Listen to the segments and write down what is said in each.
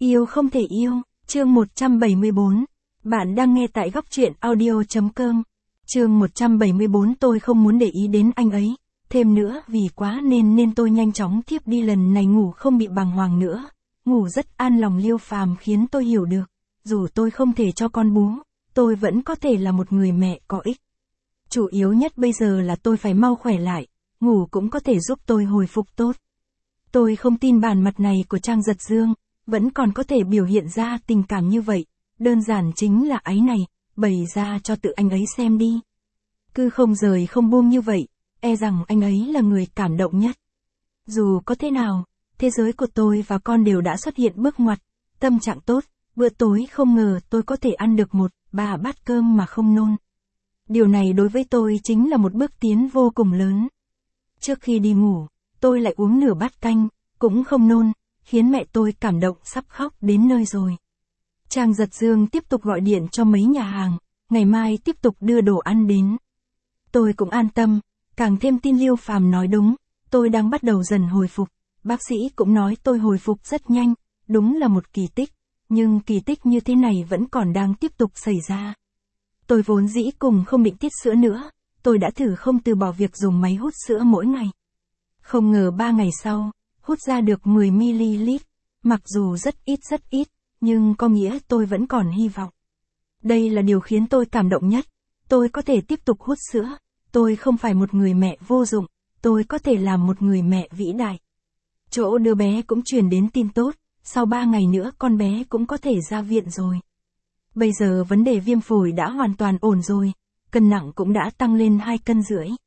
Yêu không thể yêu, chương 174. Bạn đang nghe tại góc truyện audio.com. Chương 174. Tôi không muốn để ý đến anh ấy. Thêm nữa vì quá nên tôi nhanh chóng thiếp đi, lần này ngủ không bị bàng hoàng nữa. Ngủ rất an lòng. Liêu Phàm khiến tôi hiểu được. Dù tôi không thể cho con bú, tôi vẫn có thể là một người mẹ có ích. Chủ yếu nhất bây giờ là tôi phải mau khỏe lại. Ngủ cũng có thể giúp tôi hồi phục tốt. Tôi không tin bản mặt này của Trang Giật Dương vẫn còn có thể biểu hiện ra tình cảm như vậy. Đơn giản chính là áy này, bày ra cho tự anh ấy xem đi. Cứ không rời không buông như vậy, e rằng anh ấy là người cảm động nhất. Dù có thế nào, thế giới của tôi và con đều đã xuất hiện bước ngoặt. Tâm trạng tốt, bữa tối không ngờ tôi có thể ăn được 1-3 bát cơm mà không nôn. Điều này đối với tôi chính là một bước tiến vô cùng lớn. Trước khi đi ngủ, tôi lại uống nửa bát canh, cũng không nôn, khiến mẹ tôi cảm động sắp khóc đến nơi rồi. Trang Giật Dương tiếp tục gọi điện cho mấy nhà hàng, ngày mai tiếp tục đưa đồ ăn đến. Tôi cũng an tâm, càng thêm tin Liêu Phàm nói đúng, tôi đang bắt đầu dần hồi phục. Bác sĩ cũng nói tôi hồi phục rất nhanh, đúng là một kỳ tích, nhưng kỳ tích như thế này vẫn còn đang tiếp tục xảy ra. Tôi vốn dĩ cùng không định tiết sữa nữa, tôi đã thử không từ bỏ việc dùng máy hút sữa mỗi ngày. Không ngờ 3 ngày sau, hút ra được 10ml, mặc dù rất ít, nhưng có nghĩa tôi vẫn còn hy vọng. Đây là điều khiến tôi cảm động nhất, tôi có thể tiếp tục hút sữa, tôi không phải một người mẹ vô dụng, tôi có thể làm một người mẹ vĩ đại. Chỗ đứa bé cũng truyền đến tin tốt, sau 3 ngày nữa con bé cũng có thể ra viện rồi. Bây giờ vấn đề viêm phổi đã hoàn toàn ổn rồi, cân nặng cũng đã tăng lên 2,5 cân.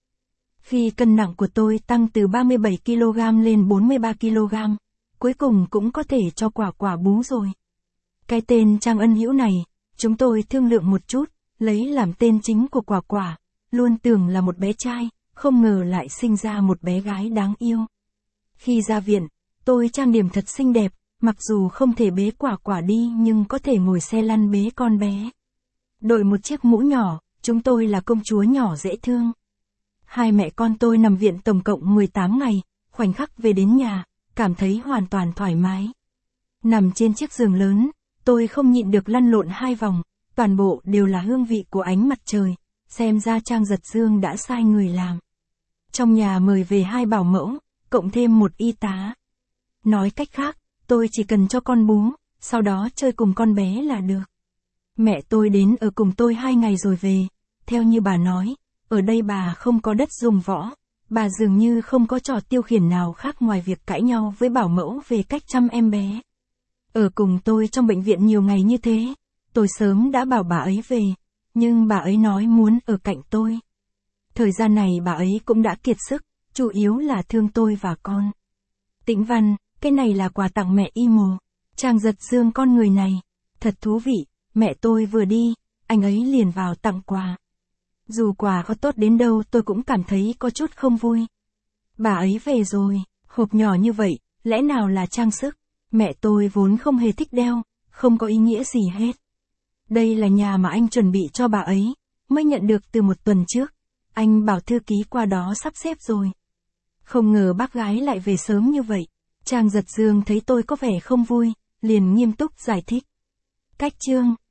Khi cân nặng của tôi tăng từ 37kg lên 43kg, cuối cùng cũng có thể cho quả bú rồi. Cái tên Trang Ân Hữu này, chúng tôi thương lượng một chút, lấy làm tên chính của quả, luôn tưởng là một bé trai, không ngờ lại sinh ra một bé gái đáng yêu. Khi ra viện, tôi trang điểm thật xinh đẹp, mặc dù không thể bế quả đi nhưng có thể ngồi xe lăn bế con bé. Đội một chiếc mũ nhỏ, chúng tôi là công chúa nhỏ dễ thương. Hai mẹ con tôi nằm viện tổng cộng 18 ngày, khoảnh khắc về đến nhà, cảm thấy hoàn toàn thoải mái. Nằm trên chiếc giường lớn, tôi không nhịn được lăn lộn 2 vòng, toàn bộ đều là hương vị của ánh mặt trời, xem ra Trang Giật Dương đã sai người làm. Trong nhà mời về 2 bảo mẫu, cộng thêm 1 y tá. Nói cách khác, tôi chỉ cần cho con bú, sau đó chơi cùng con bé là được. Mẹ tôi đến ở cùng tôi 2 ngày rồi về, theo như bà nói, ở đây bà không có đất dùng võ, bà dường như không có trò tiêu khiển nào khác ngoài việc cãi nhau với bảo mẫu về cách chăm em bé. Ở cùng tôi trong bệnh viện nhiều ngày như thế, tôi sớm đã bảo bà ấy về, nhưng bà ấy nói muốn ở cạnh tôi. Thời gian này bà ấy cũng đã kiệt sức, chủ yếu là thương tôi và con. Tĩnh Văn, cái này là quà tặng mẹ y mồ. Trang Giật Dương con người này, thật thú vị, mẹ tôi vừa đi, anh ấy liền vào tặng quà. Dù quà có tốt đến đâu tôi cũng cảm thấy có chút không vui. Bà ấy về rồi, hộp nhỏ như vậy, lẽ nào là trang sức? Mẹ tôi vốn không hề thích đeo, không có ý nghĩa gì hết. Đây là nhà mà anh chuẩn bị cho bà ấy, mới nhận được từ 1 tuần trước. Anh bảo thư ký qua đó sắp xếp rồi. Không ngờ bác gái lại về sớm như vậy. Trang Giật Dương thấy tôi có vẻ không vui, liền nghiêm túc giải thích. Cách chương,